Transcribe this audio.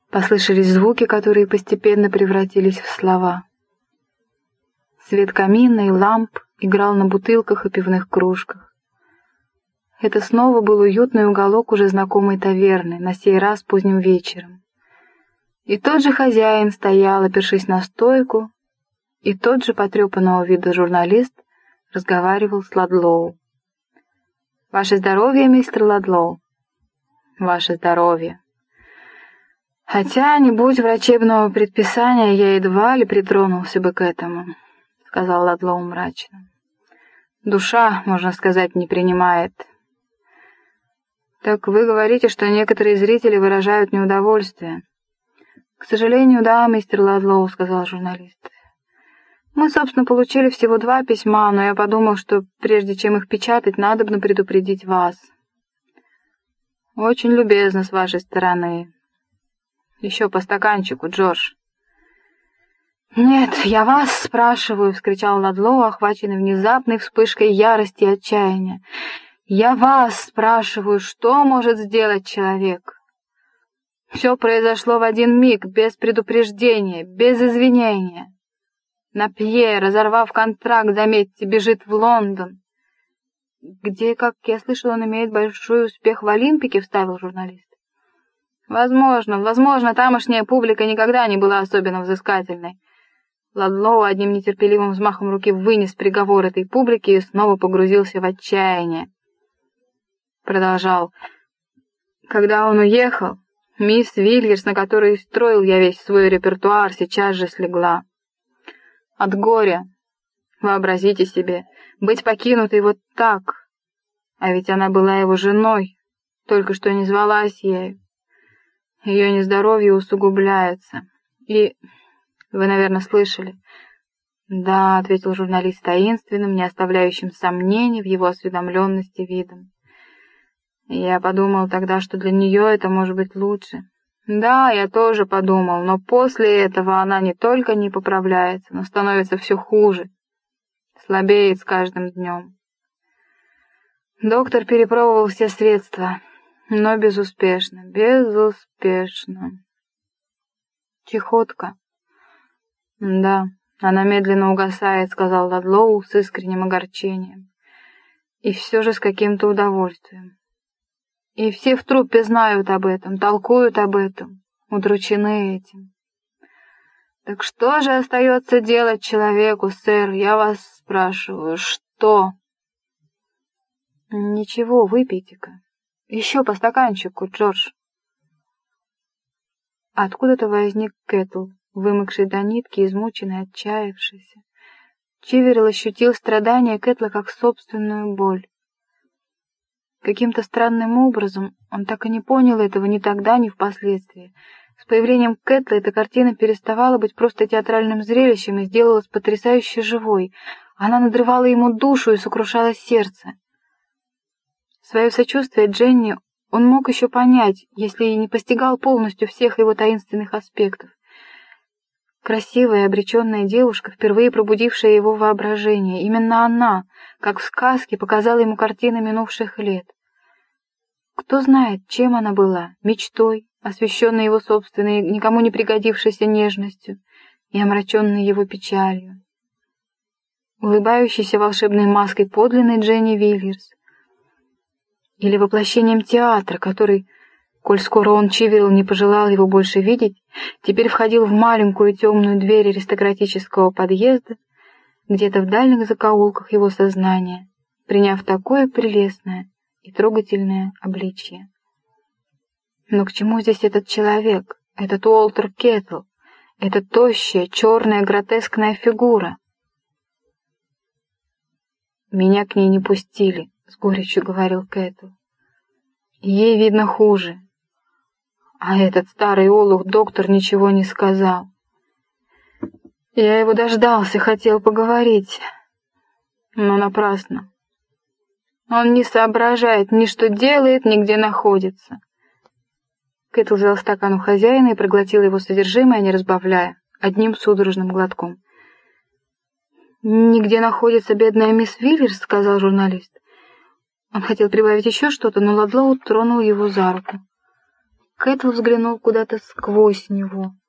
Послышались звуки, которые постепенно превратились в слова. Свет камина и ламп играл на бутылках и пивных кружках. Это снова был уютный уголок уже знакомой таверны, на сей раз поздним вечером. И тот же хозяин стоял, опершись на стойку, и тот же потрепанного вида журналист разговаривал с Ладлоу. «Ваше здоровье, мистер Ладлоу!» «Ваше здоровье!» «Хотя, не будь врачебного предписания, я едва ли притронулся бы к этому», — сказал Ладлоу мрачно. «Душа, можно сказать, не принимает». «Так вы говорите, что некоторые зрители выражают неудовольствие?» «К сожалению, да, мистер Ладлоу», — сказал журналист. «Мы, собственно, получили всего 2 письма, но я подумал, что прежде чем их печатать, надобно предупредить вас». «Очень любезно с вашей стороны. Еще по стаканчику, Джордж». «Нет, я вас спрашиваю», — вскричал Ладлоу, охваченный внезапной вспышкой ярости и отчаяния. «Я вас спрашиваю, что может сделать человек? Все произошло в один миг, без предупреждения, без извинения. Напье, разорвав контракт, заметьте, бежит в Лондон, где, как я слышал, он имеет большой успех в Олимпике», — вставил журналист. Возможно, тамошняя публика никогда не была особенно взыскательной. Ладлоу одним нетерпеливым взмахом руки вынес приговор этой публике и снова погрузился в отчаяние. Продолжал. «Когда он уехал, мисс Вильерс, на которой строил я весь свой репертуар, сейчас же слегла. От горя, вообразите себе, быть покинутой вот так, а ведь она была его женой, только что не звалась ею. Ее нездоровье усугубляется. И... вы, наверное, слышали?» «Да», — ответил журналист таинственным, не оставляющим сомнений в его осведомленности видом. «Я подумал тогда, что для нее это может быть лучше». «Да, я тоже подумал, но после этого она не только не поправляется, но становится все хуже, слабеет с каждым днем. Доктор перепробовал все средства, но безуспешно. Чехотка». «Да, она медленно угасает», — сказал Ладлоу с искренним огорчением. «И все же с каким-то удовольствием. И все в труппе знают об этом, толкуют об этом, удручены этим. Так что же остается делать человеку, сэр? Я вас спрашиваю, что?» «Ничего, выпейте-ка. Еще по стаканчику, Джордж». Откуда-то возник Кэтл, вымокший до нитки, измученный, отчаявшийся. Чиверилл ощутил страдания Кэтла как собственную боль. Каким-то странным образом, он так и не понял этого ни тогда, ни впоследствии. С появлением Кэтла эта картина переставала быть просто театральным зрелищем и сделалась потрясающе живой. Она надрывала ему душу и сокрушала сердце. Свое сочувствие Дженни он мог еще понять, если и не постигал полностью всех его таинственных аспектов. Красивая, обреченная девушка, впервые пробудившая его воображение, именно она, как в сказке, показала ему картины минувших лет. Кто знает, чем она была, мечтой, освещенной его собственной, никому не пригодившейся нежностью и омраченной его печалью, улыбающейся волшебной маской подлинной Дженни Вильерс, или воплощением театра, который, коль скоро он, Чиверилл, не пожелал его больше видеть, теперь входил в маленькую темную дверь аристократического подъезда, где-то в дальних закоулках его сознания, приняв такое прелестное и трогательное обличье. Но к чему здесь этот человек, этот Уолтер Кеттл, эта тощая, черная, гротескная фигура? «Меня к ней не пустили», — с горечью говорил Кеттл. «Ей, видно, хуже. А этот старый олух-доктор ничего не сказал. Я его дождался, хотел поговорить, но напрасно. Он не соображает ни что делает, ни где находится». Кэтл взял стакан у хозяина и проглотил его содержимое, не разбавляя, одним судорожным глотком. «Нигде находится бедная мисс Вильерс», — сказал журналист. Он хотел прибавить еще что-то, но Ладлоу тронул его за руку. Кэтл взглянул куда-то сквозь него.